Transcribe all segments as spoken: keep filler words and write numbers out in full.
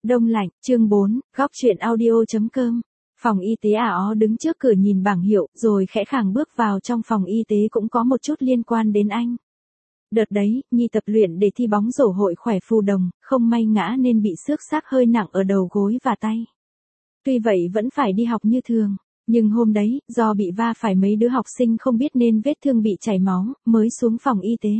Đông lạnh, chương bốn, góc chuyện audio.com. Phòng y tế ả ó đứng trước cửa nhìn bảng hiệu, rồi khẽ khàng bước vào trong phòng y tế cũng có một chút liên quan đến anh. Đợt đấy, Nhi tập luyện để thi bóng rổ hội khỏe phù đồng, không may ngã nên bị xước xác hơi nặng ở đầu gối và tay. Tuy vậy vẫn phải đi học như thường, nhưng hôm đấy, do bị va phải mấy đứa học sinh không biết nên vết thương bị chảy máu, mới xuống phòng y tế.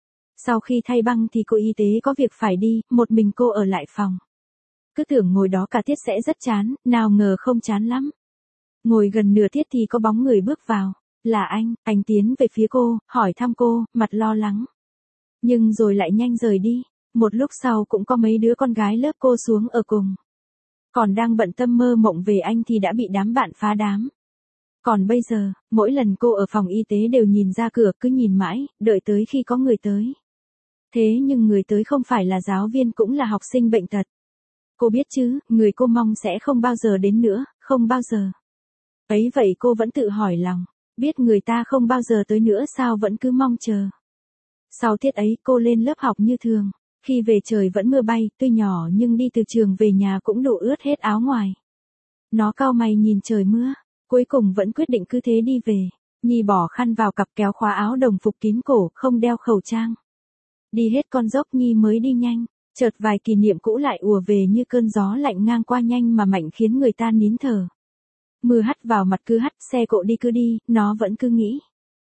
Sau khi thay băng thì cô y tế có việc phải đi, một mình cô ở lại phòng. Cứ tưởng ngồi đó cả tiết sẽ rất chán, nào ngờ không chán lắm. Ngồi gần nửa tiết thì có bóng người bước vào. Là anh, anh tiến về phía cô, hỏi thăm cô, mặt lo lắng. Nhưng rồi lại nhanh rời đi. Một lúc sau cũng có mấy đứa con gái lớp cô xuống ở cùng. Còn đang bận tâm mơ mộng về anh thì đã bị đám bạn phá đám. Còn bây giờ, mỗi lần cô ở phòng y tế đều nhìn ra cửa, cứ nhìn mãi, đợi tới khi có người tới. Thế nhưng người tới không phải là giáo viên cũng là học sinh bệnh tật. Cô biết chứ, người cô mong sẽ không bao giờ đến nữa, không bao giờ. Ấy vậy cô vẫn tự hỏi lòng, biết người ta không bao giờ tới nữa sao vẫn cứ mong chờ. Sau tiết ấy cô lên lớp học như thường, khi về trời vẫn mưa bay, tuy nhỏ nhưng đi từ trường về nhà cũng đổ ướt hết áo ngoài. Nó cau mày nhìn trời mưa, cuối cùng vẫn quyết định cứ thế đi về. Nhi bỏ khăn vào cặp kéo khóa áo đồng phục kín cổ, không đeo khẩu trang. Đi hết con dốc Nhi mới đi nhanh. Chợt vài kỷ niệm cũ lại ùa về như cơn gió lạnh ngang qua nhanh mà mạnh khiến người ta nín thở. Mưa hắt vào mặt cứ hắt, xe cộ đi cứ đi, nó vẫn cứ nghĩ.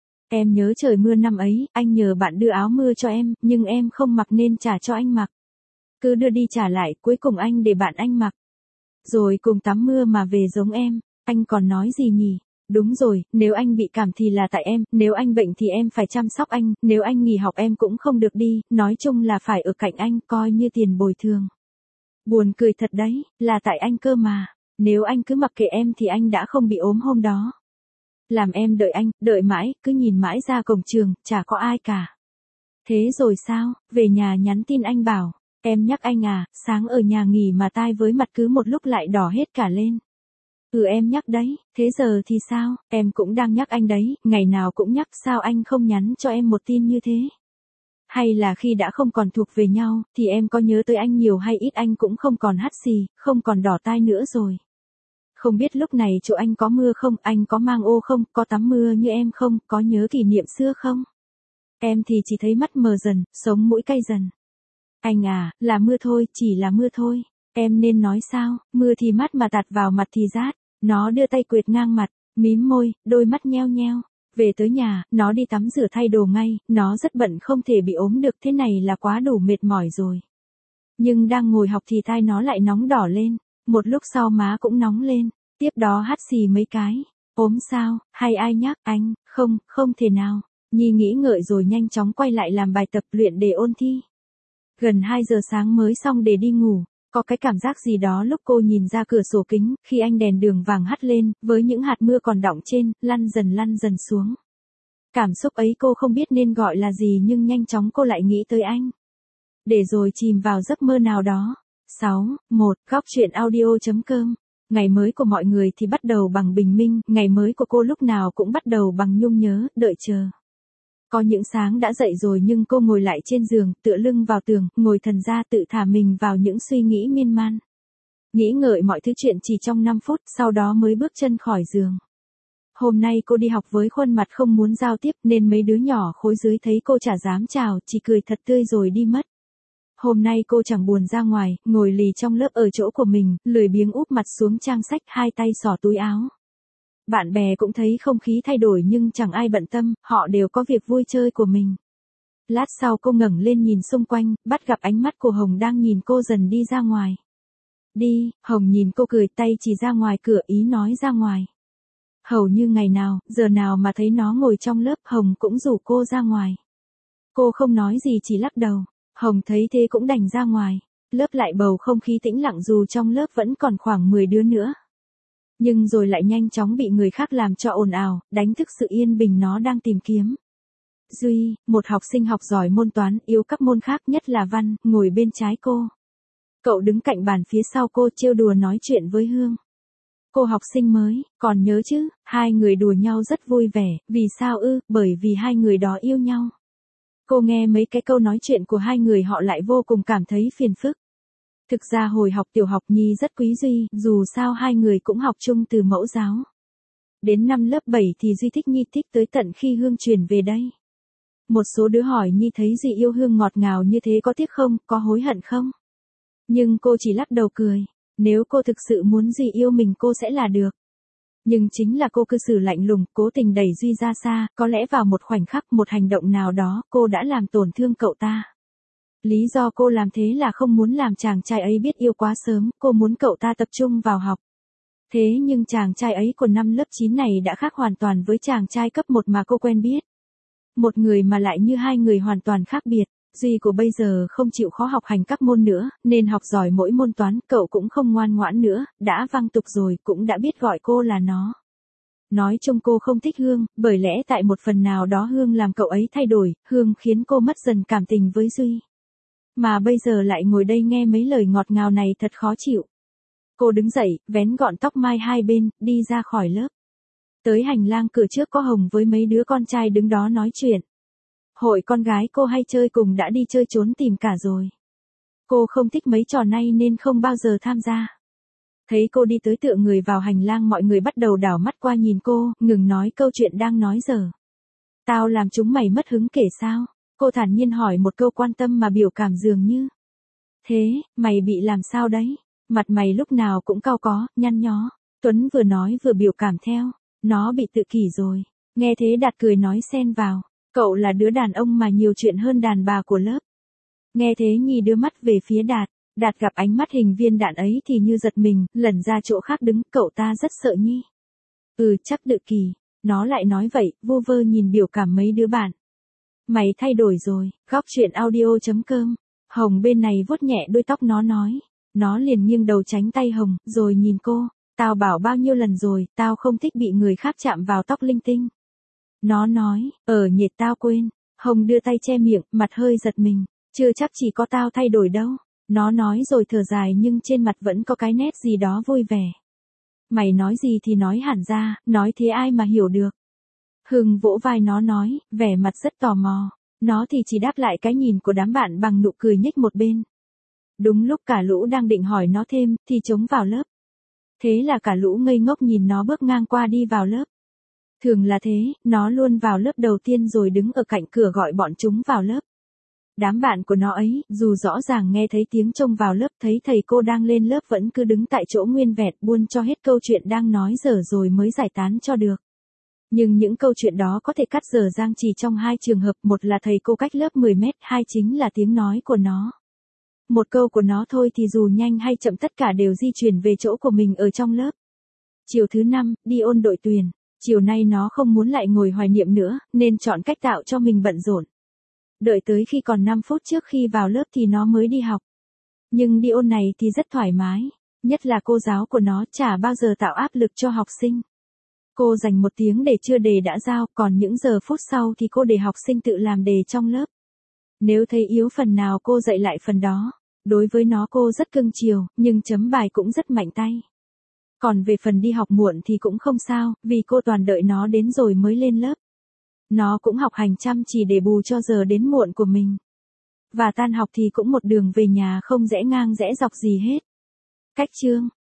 Em nhớ trời mưa năm ấy, anh nhờ bạn đưa áo mưa cho em, nhưng em không mặc nên trả cho anh mặc. Cứ đưa đi trả lại, cuối cùng anh để bạn anh mặc. Rồi cùng tắm mưa mà về giống em, anh còn nói gì nhỉ? Đúng rồi, nếu anh bị cảm thì là tại em, nếu anh bệnh thì em phải chăm sóc anh, nếu anh nghỉ học em cũng không được đi, nói chung là phải ở cạnh anh, coi như tiền bồi thường. Buồn cười thật đấy, là tại anh cơ mà, nếu anh cứ mặc kệ em thì anh đã không bị ốm hôm đó. Làm em đợi anh, đợi mãi, cứ nhìn mãi ra cổng trường, chả có ai cả. Thế rồi sao, về nhà nhắn tin anh bảo, em nhắc anh à, sáng ở nhà nghỉ mà tai với mặt cứ một lúc lại đỏ hết cả lên. Ừ em nhắc đấy, thế giờ thì sao, em cũng đang nhắc anh đấy, ngày nào cũng nhắc, sao anh không nhắn cho em một tin như thế? Hay là khi đã không còn thuộc về nhau, thì em có nhớ tới anh nhiều hay ít anh cũng không còn hắt xì, không còn đỏ tai nữa rồi. Không biết lúc này chỗ anh có mưa không, anh có mang ô không, có tắm mưa như em không, có nhớ kỷ niệm xưa không? Em thì chỉ thấy mắt mờ dần, sống mũi cay dần. Anh à, là mưa thôi, chỉ là mưa thôi. Em nên nói sao, mưa thì mát mà tạt vào mặt thì rát. Nó đưa tay quệt ngang mặt, mím môi, đôi mắt nheo nheo. Về tới nhà, nó đi tắm rửa thay đồ ngay, nó rất bận không thể bị ốm được, thế này là quá đủ mệt mỏi rồi. Nhưng đang ngồi học thì tai nó lại nóng đỏ lên, một lúc sau má cũng nóng lên, tiếp đó hắt xì mấy cái. Ốm sao, hay ai nhắc anh, không, không thể nào. Nhi nghĩ ngợi rồi nhanh chóng quay lại làm bài tập luyện để ôn thi. Gần hai giờ sáng mới xong để đi ngủ. Có cái cảm giác gì đó lúc cô nhìn ra cửa sổ kính, khi ánh đèn đường vàng hắt lên, với những hạt mưa còn đọng trên, lăn dần lăn dần xuống. Cảm xúc ấy cô không biết nên gọi là gì nhưng nhanh chóng cô lại nghĩ tới anh. Để rồi chìm vào giấc mơ nào đó. sáu, một, góc chuyện audio.com. Ngày mới của mọi người thì bắt đầu bằng bình minh, ngày mới của cô lúc nào cũng bắt đầu bằng nhung nhớ, đợi chờ. Có những sáng đã dậy rồi nhưng cô ngồi lại trên giường, tựa lưng vào tường, ngồi thần ra tự thả mình vào những suy nghĩ miên man. Nghĩ ngợi mọi thứ chuyện chỉ trong năm phút, sau đó mới bước chân khỏi giường. Hôm nay cô đi học với khuôn mặt không muốn giao tiếp nên mấy đứa nhỏ khối dưới thấy cô chả dám chào, chỉ cười thật tươi rồi đi mất. Hôm nay cô chẳng buồn ra ngoài, ngồi lì trong lớp ở chỗ của mình, lười biếng úp mặt xuống trang sách, hai tay xỏ túi áo. Bạn bè cũng thấy không khí thay đổi nhưng chẳng ai bận tâm, họ đều có việc vui chơi của mình. Lát sau cô ngẩng lên nhìn xung quanh, bắt gặp ánh mắt của Hồng đang nhìn cô dần đi ra ngoài. Đi, Hồng nhìn cô cười, tay chỉ ra ngoài cửa, ý nói ra ngoài. Hầu như ngày nào, giờ nào mà thấy nó ngồi trong lớp, Hồng cũng rủ cô ra ngoài. Cô không nói gì chỉ lắc đầu, Hồng thấy thế cũng đành ra ngoài. Lớp lại bầu không khí tĩnh lặng dù trong lớp vẫn còn khoảng mười đứa nữa. Nhưng rồi lại nhanh chóng bị người khác làm cho ồn ào, đánh thức sự yên bình nó đang tìm kiếm. Duy, một học sinh học giỏi môn toán, yếu các môn khác nhất là văn, ngồi bên trái cô. Cậu đứng cạnh bàn phía sau cô trêu đùa nói chuyện với Hương. Cô học sinh mới, còn nhớ chứ, hai người đùa nhau rất vui vẻ, vì sao ư, bởi vì hai người đó yêu nhau. Cô nghe mấy cái câu nói chuyện của hai người họ lại vô cùng cảm thấy phiền phức. Thực ra hồi học tiểu học Nhi rất quý Duy, dù sao hai người cũng học chung từ mẫu giáo. Đến năm lớp bảy thì Duy thích Nhi thích tới tận khi Hương chuyển về đây. Một số đứa hỏi Nhi thấy Duy yêu Hương ngọt ngào như thế có tiếc không, có hối hận không? Nhưng cô chỉ lắc đầu cười, nếu cô thực sự muốn Duy yêu mình cô sẽ là được. Nhưng chính là cô cư xử lạnh lùng, cố tình đẩy Duy ra xa, có lẽ vào một khoảnh khắc, một hành động nào đó, cô đã làm tổn thương cậu ta. Lý do cô làm thế là không muốn làm chàng trai ấy biết yêu quá sớm, cô muốn cậu ta tập trung vào học. Thế nhưng chàng trai ấy của năm lớp chín này đã khác hoàn toàn với chàng trai cấp một mà cô quen biết. Một người mà lại như hai người hoàn toàn khác biệt. Duy của bây giờ không chịu khó học hành các môn nữa, nên học giỏi mỗi môn toán, cậu cũng không ngoan ngoãn nữa, đã văng tục rồi, cũng đã biết gọi cô là nó. Nói chung cô không thích Hương, bởi lẽ tại một phần nào đó Hương làm cậu ấy thay đổi, Hương khiến cô mất dần cảm tình với Duy. Mà bây giờ lại ngồi đây nghe mấy lời ngọt ngào này thật khó chịu. Cô đứng dậy, vén gọn tóc mai hai bên, đi ra khỏi lớp. Tới hành lang cửa trước có Hồng với mấy đứa con trai đứng đó nói chuyện. Hội con gái cô hay chơi cùng đã đi chơi trốn tìm cả rồi. Cô không thích mấy trò này nên không bao giờ tham gia. Thấy cô đi tới tựa người vào hành lang, mọi người bắt đầu đảo mắt qua nhìn cô, ngừng nói câu chuyện đang nói dở. Tao làm chúng mày mất hứng kể sao? Cô thản nhiên hỏi một câu quan tâm mà biểu cảm dường như. Thế, mày bị làm sao đấy? Mặt mày lúc nào cũng cau có, nhăn nhó. Tuấn vừa nói vừa biểu cảm theo. Nó bị tự kỷ rồi. Nghe thế Đạt cười nói xen vào. Cậu là đứa đàn ông mà nhiều chuyện hơn đàn bà của lớp. Nghe thế Nhi đưa mắt về phía Đạt. Đạt gặp ánh mắt hình viên đạn ấy thì như giật mình, lẩn ra chỗ khác đứng, cậu ta rất sợ Nhi. Ừ chắc tự kỷ. Nó lại nói vậy, vu vơ nhìn biểu cảm mấy đứa bạn. Mày thay đổi rồi, góc chuyện audio chấm com. Hồng bên này vuốt nhẹ đuôi tóc nó nói. Nó liền nghiêng đầu tránh tay Hồng, rồi nhìn cô. Tao bảo bao nhiêu lần rồi, tao không thích bị người khác chạm vào tóc linh tinh. Nó nói, ở nhiệt tao quên. Hồng đưa tay che miệng, mặt hơi giật mình. Chưa chắc chỉ có tao thay đổi đâu. Nó nói rồi thở dài nhưng trên mặt vẫn có cái nét gì đó vui vẻ. Mày nói gì thì nói hẳn ra, nói thế ai mà hiểu được. Hưng vỗ vai nó nói, vẻ mặt rất tò mò. Nó thì chỉ đáp lại cái nhìn của đám bạn bằng nụ cười nhếch một bên. Đúng lúc cả lũ đang định hỏi nó thêm, thì trống vào lớp. Thế là cả lũ ngây ngốc nhìn nó bước ngang qua đi vào lớp. Thường là thế, nó luôn vào lớp đầu tiên rồi đứng ở cạnh cửa gọi bọn chúng vào lớp. Đám bạn của nó ấy, dù rõ ràng nghe thấy tiếng trông vào lớp, thấy thầy cô đang lên lớp vẫn cứ đứng tại chỗ nguyên vẹn buôn cho hết câu chuyện đang nói dở rồi mới giải tán cho được. Nhưng những câu chuyện đó có thể cắt dở dang chỉ trong hai trường hợp, một là thầy cô cách lớp mười mét, hai chính là tiếng nói của nó. Một câu của nó thôi thì dù nhanh hay chậm tất cả đều di chuyển về chỗ của mình ở trong lớp. Chiều thứ năm, đi ôn đội tuyển. Chiều nay nó không muốn lại ngồi hoài niệm nữa, nên chọn cách tạo cho mình bận rộn. Đợi tới khi còn năm phút trước khi vào lớp thì nó mới đi học. Nhưng đi ôn này thì rất thoải mái, nhất là cô giáo của nó chả bao giờ tạo áp lực cho học sinh. Cô dành một tiếng để chưa đề đã giao, còn những giờ phút sau thì cô để học sinh tự làm đề trong lớp. Nếu thấy yếu phần nào cô dạy lại phần đó. Đối với nó cô rất cưng chiều, nhưng chấm bài cũng rất mạnh tay. Còn về phần đi học muộn thì cũng không sao, vì cô toàn đợi nó đến rồi mới lên lớp. Nó cũng học hành chăm chỉ để bù cho giờ đến muộn của mình. Và tan học thì cũng một đường về nhà không rẽ ngang rẽ dọc gì hết. Cách chương